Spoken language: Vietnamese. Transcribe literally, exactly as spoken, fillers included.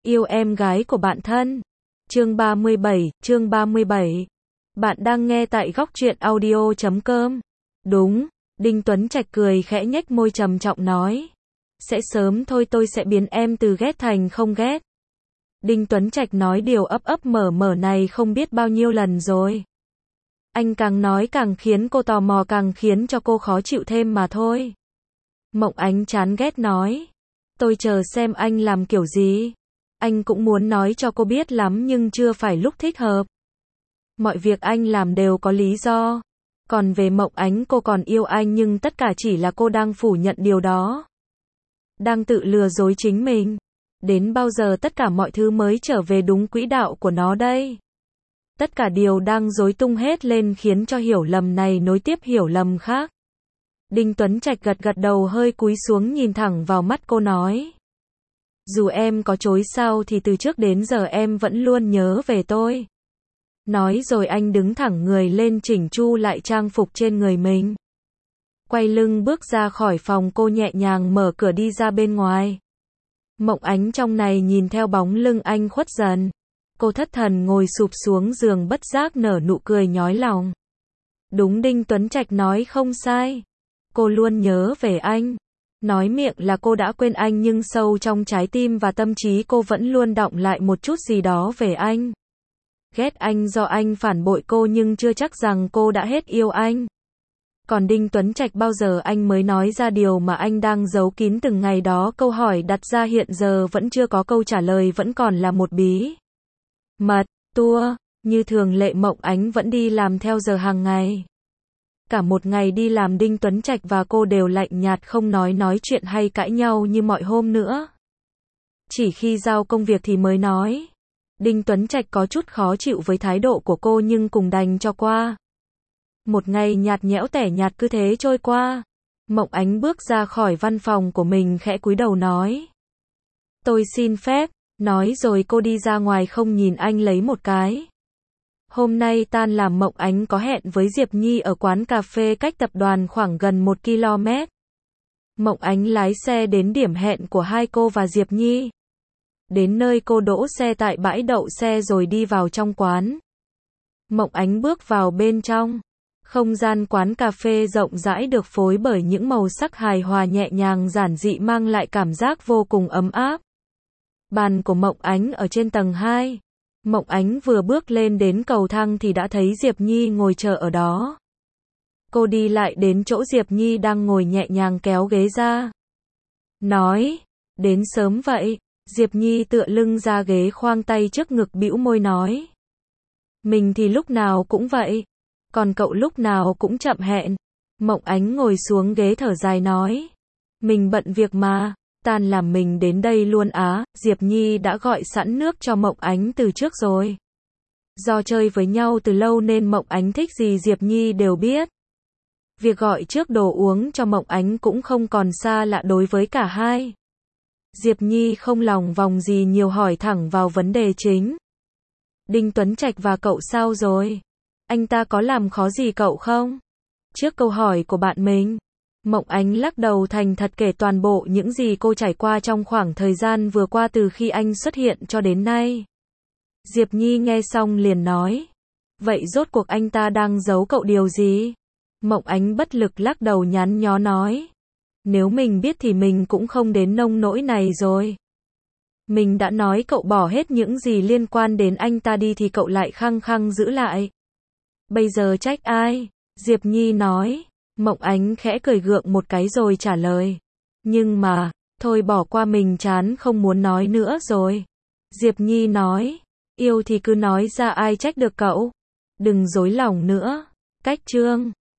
Yêu em gái của bạn thân. Chương ba mươi bảy, chương ba mươi bảy. Bạn đang nghe tại góc truyện audio chấm com. Đúng, Đinh Tuấn Trạch cười khẽ nhếch môi trầm trọng nói. Sẽ sớm thôi, tôi sẽ biến em từ ghét thành không ghét. Đinh Tuấn Trạch nói điều ấp ấp mở mở này không biết bao nhiêu lần rồi. Anh càng nói càng khiến cô tò mò, càng khiến cho cô khó chịu thêm mà thôi. Mộng Ánh chán ghét nói. Tôi chờ xem anh làm kiểu gì. Anh cũng muốn nói cho cô biết lắm nhưng chưa phải lúc thích hợp. Mọi việc anh làm đều có lý do. Còn về Mộng Ánh, cô còn yêu anh nhưng tất cả chỉ là cô đang phủ nhận điều đó. Đang tự lừa dối chính mình. Đến bao giờ tất cả mọi thứ mới trở về đúng quỹ đạo của nó đây? Tất cả điều đang rối tung hết lên khiến cho hiểu lầm này nối tiếp hiểu lầm khác. Đinh Tuấn Trạch gật gật đầu, hơi cúi xuống nhìn thẳng vào mắt cô nói. Dù em có chối sao thì từ trước đến giờ em vẫn luôn nhớ về tôi. Nói rồi anh đứng thẳng người lên, chỉnh chu lại trang phục trên người mình. Quay lưng bước ra khỏi phòng, cô nhẹ nhàng mở cửa đi ra bên ngoài. Mộng Ánh trong này nhìn theo bóng lưng anh khuất dần. Cô thất thần ngồi sụp xuống giường, bất giác nở nụ cười nhói lòng. Đúng, Đinh Tuấn Trạch nói không sai. Cô luôn nhớ về anh. Nói miệng là cô đã quên anh nhưng sâu trong trái tim và tâm trí cô vẫn luôn đọng lại một chút gì đó về anh. Ghét anh do anh phản bội cô nhưng chưa chắc rằng cô đã hết yêu anh. Còn Đinh Tuấn Trạch, bao giờ anh mới nói ra điều mà anh đang giấu kín từng ngày đó? Câu hỏi đặt ra hiện giờ vẫn chưa có câu trả lời, vẫn còn là một bí mật. Tua, như thường lệ, Mộng Ánh vẫn đi làm theo giờ hàng ngày. Cả một ngày đi làm, Đinh Tuấn Trạch và cô đều lạnh nhạt, không nói nói chuyện hay cãi nhau như mọi hôm nữa. Chỉ khi giao công việc thì mới nói. Đinh Tuấn Trạch có chút khó chịu với thái độ của cô nhưng cùng đành cho qua. Một ngày nhạt nhẽo tẻ nhạt cứ thế trôi qua. Mộng Ánh bước ra khỏi văn phòng của mình, khẽ cúi đầu nói. Tôi xin phép. Nói rồi cô đi ra ngoài không nhìn anh lấy một cái. Hôm nay tan làm, Mộng Ánh có hẹn với Diệp Nhi ở quán cà phê cách tập đoàn khoảng gần một ki lô mét. Mộng Ánh lái xe đến điểm hẹn của hai cô và Diệp Nhi. Đến nơi, cô đỗ xe tại bãi đậu xe rồi đi vào trong quán. Mộng Ánh bước vào bên trong. Không gian quán cà phê rộng rãi được phối bởi những màu sắc hài hòa nhẹ nhàng giản dị, mang lại cảm giác vô cùng ấm áp. Bàn của Mộng Ánh ở trên tầng hai. Mộng Ánh vừa bước lên đến cầu thang thì đã thấy Diệp Nhi ngồi chờ ở đó. Cô đi lại đến chỗ Diệp Nhi đang ngồi, nhẹ nhàng kéo ghế ra. Nói, đến sớm vậy. Diệp Nhi tựa lưng ra ghế, khoang tay trước ngực, bĩu môi nói. Mình thì lúc nào cũng vậy. Còn cậu lúc nào cũng chậm hẹn. Mộng Ánh ngồi xuống ghế thở dài nói. Mình bận việc mà. Tan làm mình đến đây luôn á. Diệp Nhi đã gọi sẵn nước cho Mộng Ánh từ trước rồi. Do chơi với nhau từ lâu nên Mộng Ánh thích gì Diệp Nhi đều biết. Việc gọi trước đồ uống cho Mộng Ánh cũng không còn xa lạ đối với cả hai. Diệp Nhi không lòng vòng gì nhiều, hỏi thẳng vào vấn đề chính. Đinh Tuấn Trạch và cậu sao rồi? Anh ta có làm khó gì cậu không? Trước câu hỏi của bạn mình, Mộng Ánh lắc đầu thành thật kể toàn bộ những gì cô trải qua trong khoảng thời gian vừa qua từ khi anh xuất hiện cho đến nay. Diệp Nhi nghe xong liền nói. Vậy rốt cuộc anh ta đang giấu cậu điều gì? Mộng Ánh bất lực lắc đầu nhắn nhó nói. Nếu mình biết thì mình cũng không đến nông nỗi này rồi. Mình đã nói cậu bỏ hết những gì liên quan đến anh ta đi thì cậu lại khăng khăng giữ lại. Bây giờ trách ai? Diệp Nhi nói. Mộng Ánh khẽ cười gượng một cái rồi trả lời. Nhưng mà, thôi bỏ qua, mình chán không muốn nói nữa rồi. Diệp Nhi nói. Yêu thì cứ nói ra, ai trách được cậu. Đừng dối lòng nữa. Cách chương.